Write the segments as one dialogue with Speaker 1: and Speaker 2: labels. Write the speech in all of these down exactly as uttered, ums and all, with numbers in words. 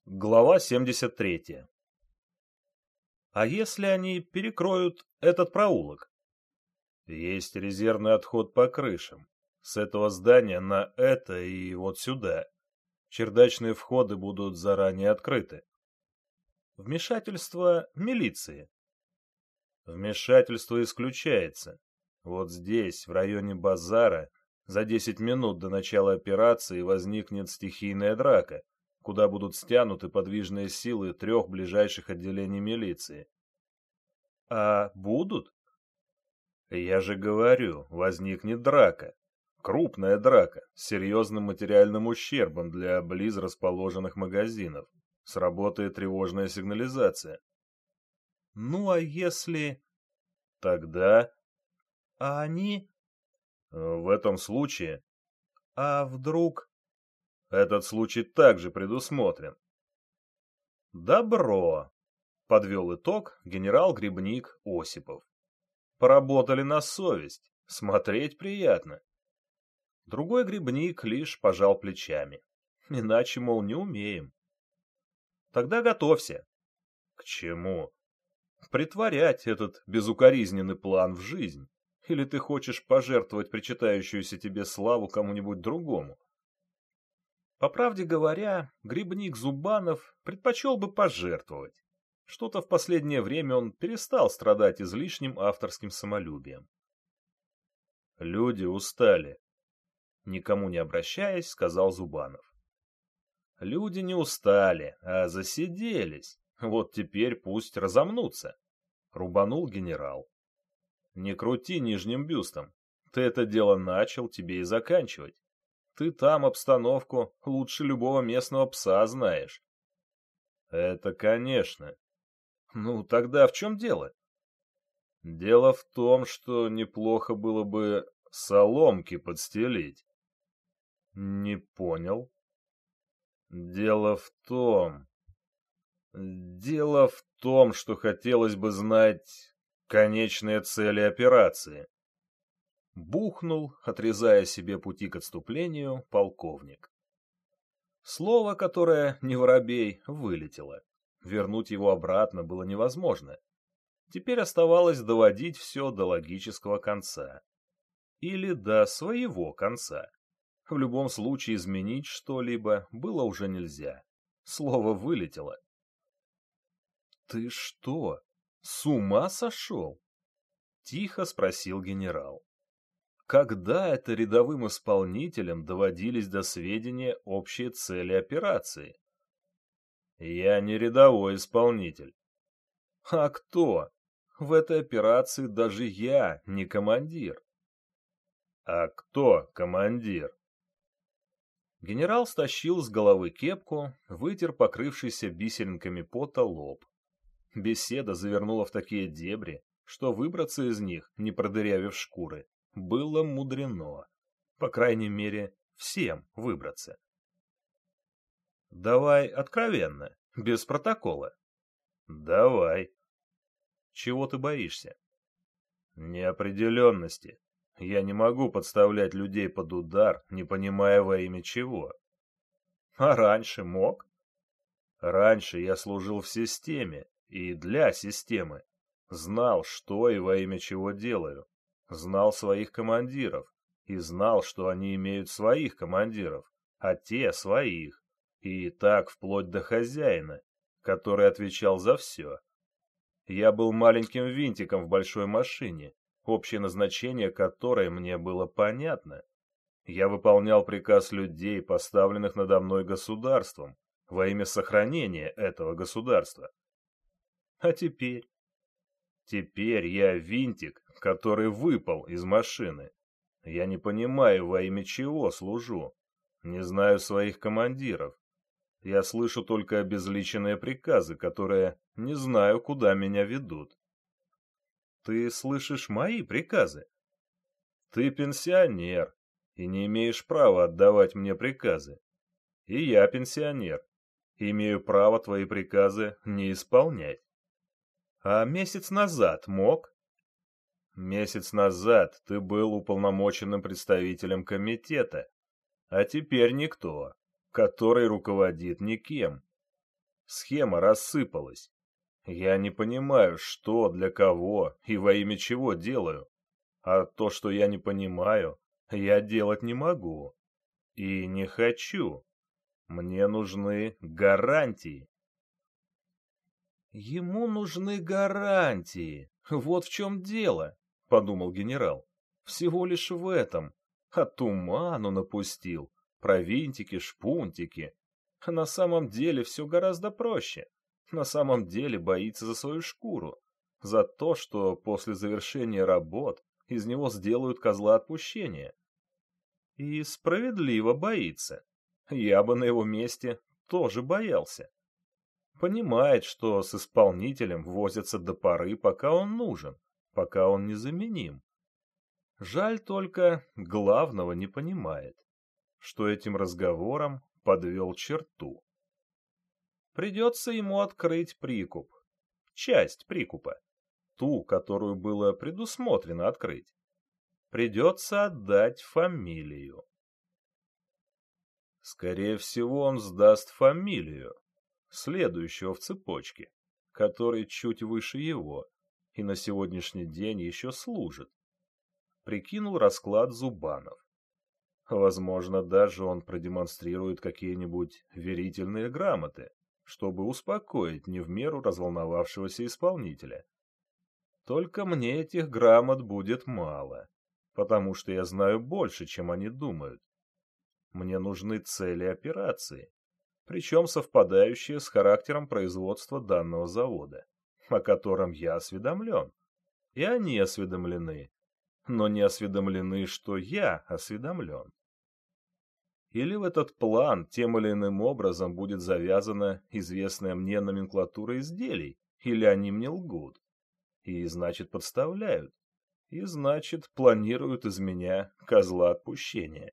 Speaker 1: Глава семьдесят третья. А если они перекроют этот проулок? Есть резервный отход по крышам. С этого здания на это и вот сюда. Чердачные входы будут заранее открыты. Вмешательство милиции. Вмешательство исключается. Вот здесь, в районе базара, за десять минут до начала операции возникнет стихийная драка, куда будут стянуты подвижные силы трех ближайших отделений милиции. А будут? Я же говорю, возникнет драка. Крупная драка, с серьезным материальным ущербом для близ расположенных магазинов. Сработает тревожная сигнализация. Ну а если... Тогда... А они... В этом случае... А вдруг... Этот случай также предусмотрен. Добро, подвел итог генерал-грибник Осипов. Поработали на совесть, смотреть приятно. Другой грибник лишь пожал плечами. Иначе, мол, не умеем. Тогда готовься. К чему? Притворять этот безукоризненный план в жизнь. Или ты хочешь пожертвовать причитающуюся тебе славу кому-нибудь другому? По правде говоря, грибник Зубанов предпочел бы пожертвовать. Что-то в последнее время он перестал страдать излишним авторским самолюбием. Люди устали. Никому не обращаясь, сказал Зубанов. Люди не устали, а засиделись. Вот теперь пусть разомнутся. Рубанул генерал. Не крути нижним бюстом. Ты это дело начал, тебе и заканчивать. Ты там обстановку лучше любого местного пса знаешь. Это конечно. Ну, тогда в чем дело? Дело в том, что неплохо было бы соломки подстелить. Не понял. Дело в том... Дело в том, что хотелось бы знать конечные цели операции. Бухнул, отрезая себе пути к отступлению, полковник. Слово, которое не воробей, вылетело. Вернуть его обратно было невозможно. Теперь оставалось доводить все до логического конца. Или до своего конца. В любом случае изменить что-либо было уже нельзя. Слово вылетело. «Ты что, с ума сошел?» — тихо спросил генерал. Когда это рядовым исполнителям доводились до сведения общие цели операции? Я не рядовой исполнитель. А кто? В этой операции даже я не командир. А кто командир? Генерал стащил с головы кепку, вытер покрывшийся бисеринками пота лоб. Беседа завернула в такие дебри, что выбраться из них, не продырявив шкуры, было мудрено. По крайней мере, всем выбраться. Давай откровенно, без протокола. Давай. Чего ты боишься? Неопределенности. Я не могу подставлять людей под удар, не понимая во имя чего. А раньше мог? Раньше я служил в системе и для системы. Знал, что и во имя чего делаю. Знал своих командиров и знал, что они имеют своих командиров, а те своих, и так вплоть до хозяина, который отвечал за все. Я был маленьким винтиком в большой машине, общее назначение которой мне было понятно. Я выполнял приказ людей, поставленных надо мной государством, во имя сохранения этого государства. А теперь? Теперь я винтик, который выпал из машины. Я не понимаю, во имя чего служу. Не знаю своих командиров. Я слышу только обезличенные приказы, которые не знаю, куда меня ведут. Ты слышишь мои приказы? Ты пенсионер и не имеешь права отдавать мне приказы. И я пенсионер, имею право твои приказы не исполнять. А месяц назад мог? Месяц назад ты был уполномоченным представителем комитета, а теперь никто, который руководит никем. Схема рассыпалась. Я не понимаю, что, для кого и во имя чего делаю. А то, что я не понимаю, я делать не могу. И не хочу. Мне нужны гарантии. Ему нужны гарантии. Вот в чем дело, подумал генерал. Всего лишь в этом. А туману напустил. Про винтики, шпунтики. На самом деле все гораздо проще. На самом деле боится за свою шкуру. За то, что после завершения работ из него сделают козла отпущения. И справедливо боится. Я бы на его месте тоже боялся. Понимает, что с исполнителем возятся до поры, пока он нужен, пока он незаменим. Жаль только, главного не понимает, что этим разговором подвел черту. Придется ему открыть прикуп. Часть прикупа. Ту, которую было предусмотрено открыть. Придется отдать фамилию. Скорее всего, он сдаст фамилию, следующего в цепочке, который чуть выше его и на сегодняшний день еще служит. Прикинул расклад Зубанов. Возможно, даже он продемонстрирует какие-нибудь верительные грамоты, чтобы успокоить не в меру разволновавшегося исполнителя. Только мне этих грамот будет мало, потому что я знаю больше, чем они думают. Мне нужны цели операции, причем совпадающие с характером производства данного завода, о котором я осведомлен. И они осведомлены, но не осведомлены, что я осведомлен. Или в этот план тем или иным образом будет завязана известная мне номенклатура изделий, или они мне лгут, и, значит, подставляют, и, значит, планируют из меня козла отпущения.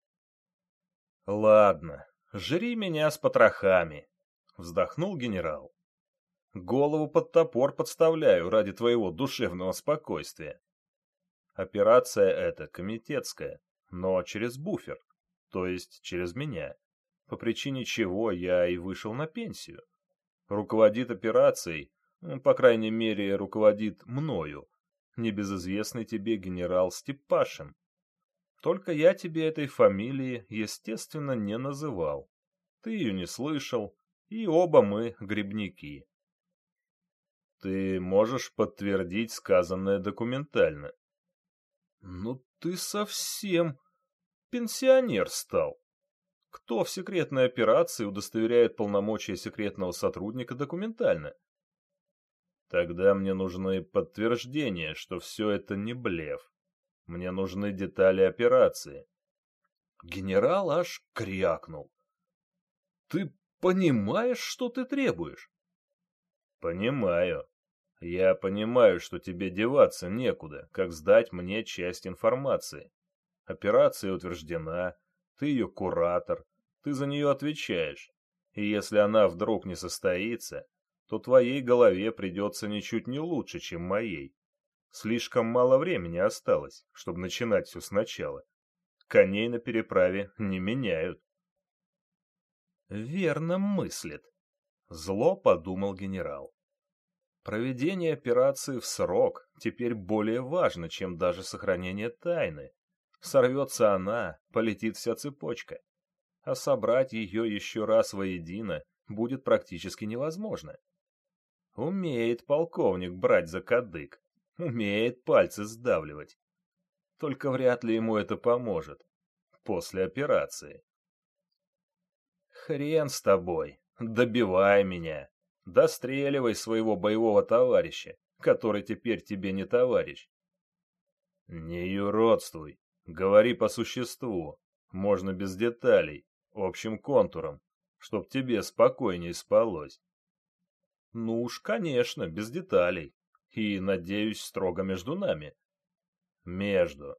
Speaker 1: Ладно, жри меня с потрохами, вздохнул генерал. Голову под топор подставляю ради твоего душевного спокойствия. Операция эта комитетская, но через буфер, то есть через меня, по причине чего я и вышел на пенсию. Руководит операцией, по крайней мере, руководит мною, небезызвестный тебе генерал Степашин. Только я тебе этой фамилии, естественно, не называл. Ты ее не слышал, и оба мы грибники. Ты можешь подтвердить сказанное документально? Ну ты совсем пенсионер стал. Кто в секретной операции удостоверяет полномочия секретного сотрудника документально? Тогда мне нужны подтверждения, что все это не блеф. Мне нужны детали операции. Генерал аж крякнул. Ты понимаешь, что ты требуешь? Понимаю. Я понимаю, что тебе деваться некуда, как сдать мне часть информации. Операция утверждена, ты ее куратор, ты за нее отвечаешь. И если она вдруг не состоится, то твоей голове придется ничуть не лучше, чем моей. Слишком мало времени осталось, чтобы начинать все сначала. Коней на переправе не меняют. Верно мыслит. Зло подумал генерал. Проведение операции в срок теперь более важно, чем даже сохранение тайны. Сорвется она, полетит вся цепочка. А собрать ее еще раз воедино будет практически невозможно. Умеет полковник брать за кадык, умеет пальцы сдавливать. Только вряд ли ему это поможет после операции. Хрен с тобой, добивай меня, достреливай своего боевого товарища, который теперь тебе не товарищ. Не юродствуй, говори по существу, можно без деталей, общим контуром, чтоб тебе спокойнее спалось. Ну уж, конечно, без деталей, и, надеюсь, строго между нами. Между.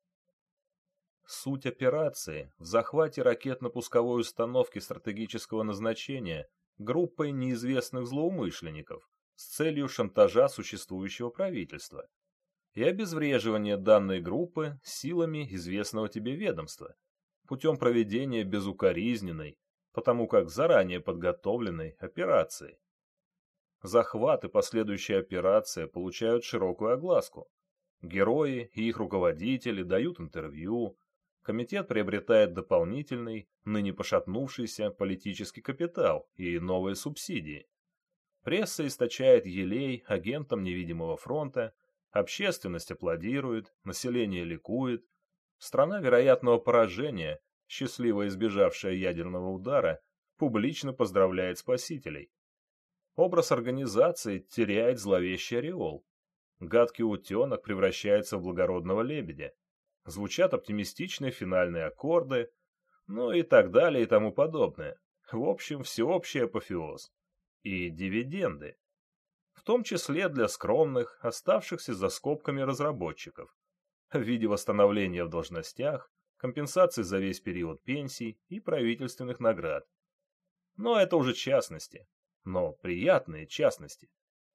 Speaker 1: Суть операции в захвате ракетно-пусковой установки стратегического назначения группой неизвестных злоумышленников с целью шантажа существующего правительства и обезвреживания данной группы силами известного тебе ведомства путем проведения безукоризненной, потому как заранее подготовленной операцией. Захват и последующая операция получают широкую огласку. Герои и их руководители дают интервью, комитет приобретает дополнительный, ныне пошатнувшийся политический капитал и новые субсидии. Пресса источает елей агентам невидимого фронта, общественность аплодирует, население ликует. Страна вероятного поражения, счастливо избежавшая ядерного удара, публично поздравляет спасителей. Образ организации теряет зловещий ореол. Гадкий утенок превращается в благородного лебедя. Звучат оптимистичные финальные аккорды, ну и так далее и тому подобное. В общем, всеобщий апофеоз. И дивиденды. В том числе для скромных, оставшихся за скобками разработчиков. В виде восстановления в должностях, компенсации за весь период пенсий и правительственных наград. Но это уже частности. Но приятные частности.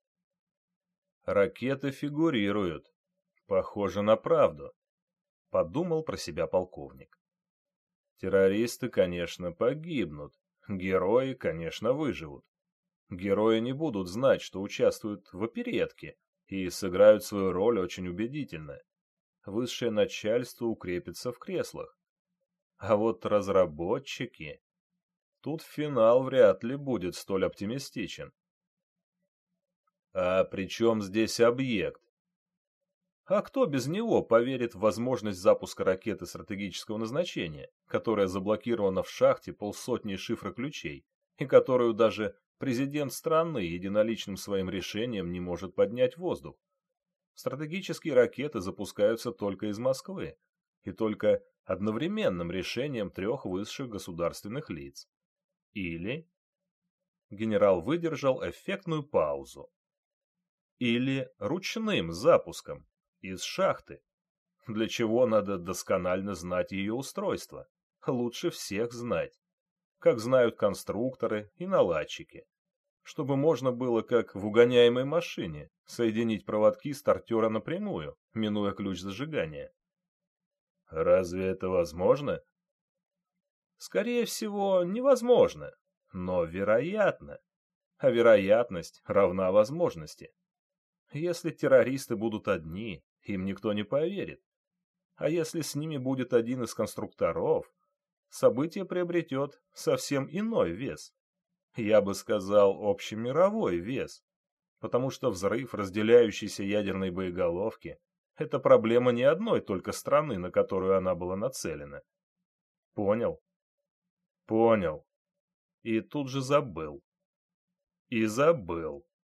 Speaker 1: Ракеты фигурируют. Похоже на правду. Подумал про себя полковник. Террористы, конечно, погибнут. Герои, конечно, выживут. Герои не будут знать, что участвуют в оперетке, и сыграют свою роль очень убедительно. Высшее начальство укрепится в креслах. А вот разработчики... Тут финал вряд ли будет столь оптимистичен. А при чем здесь объект? А кто без него поверит в возможность запуска ракеты стратегического назначения, которая заблокирована в шахте полсотни шифроключей, и которую даже президент страны единоличным своим решением не может поднять в воздух? Стратегические ракеты запускаются только из Москвы, и только одновременным решением трех высших государственных лиц. Или... Генерал выдержал эффектную паузу. Или ручным запуском из шахты, для чего надо досконально знать ее устройство, лучше всех знать, как знают конструкторы и наладчики, чтобы можно было, как в угоняемой машине, соединить проводки стартера напрямую, минуя ключ зажигания. Разве это возможно? Скорее всего, невозможно, но вероятно. А вероятность равна возможности. Если террористы будут одни, им никто не поверит. А если с ними будет один из конструкторов, событие приобретет совсем иной вес. Я бы сказал, общемировой вес. Потому что взрыв разделяющейся ядерной боеголовки – это проблема не одной только страны, на которую она была нацелена. Понял? Понял. И тут же забыл. И забыл.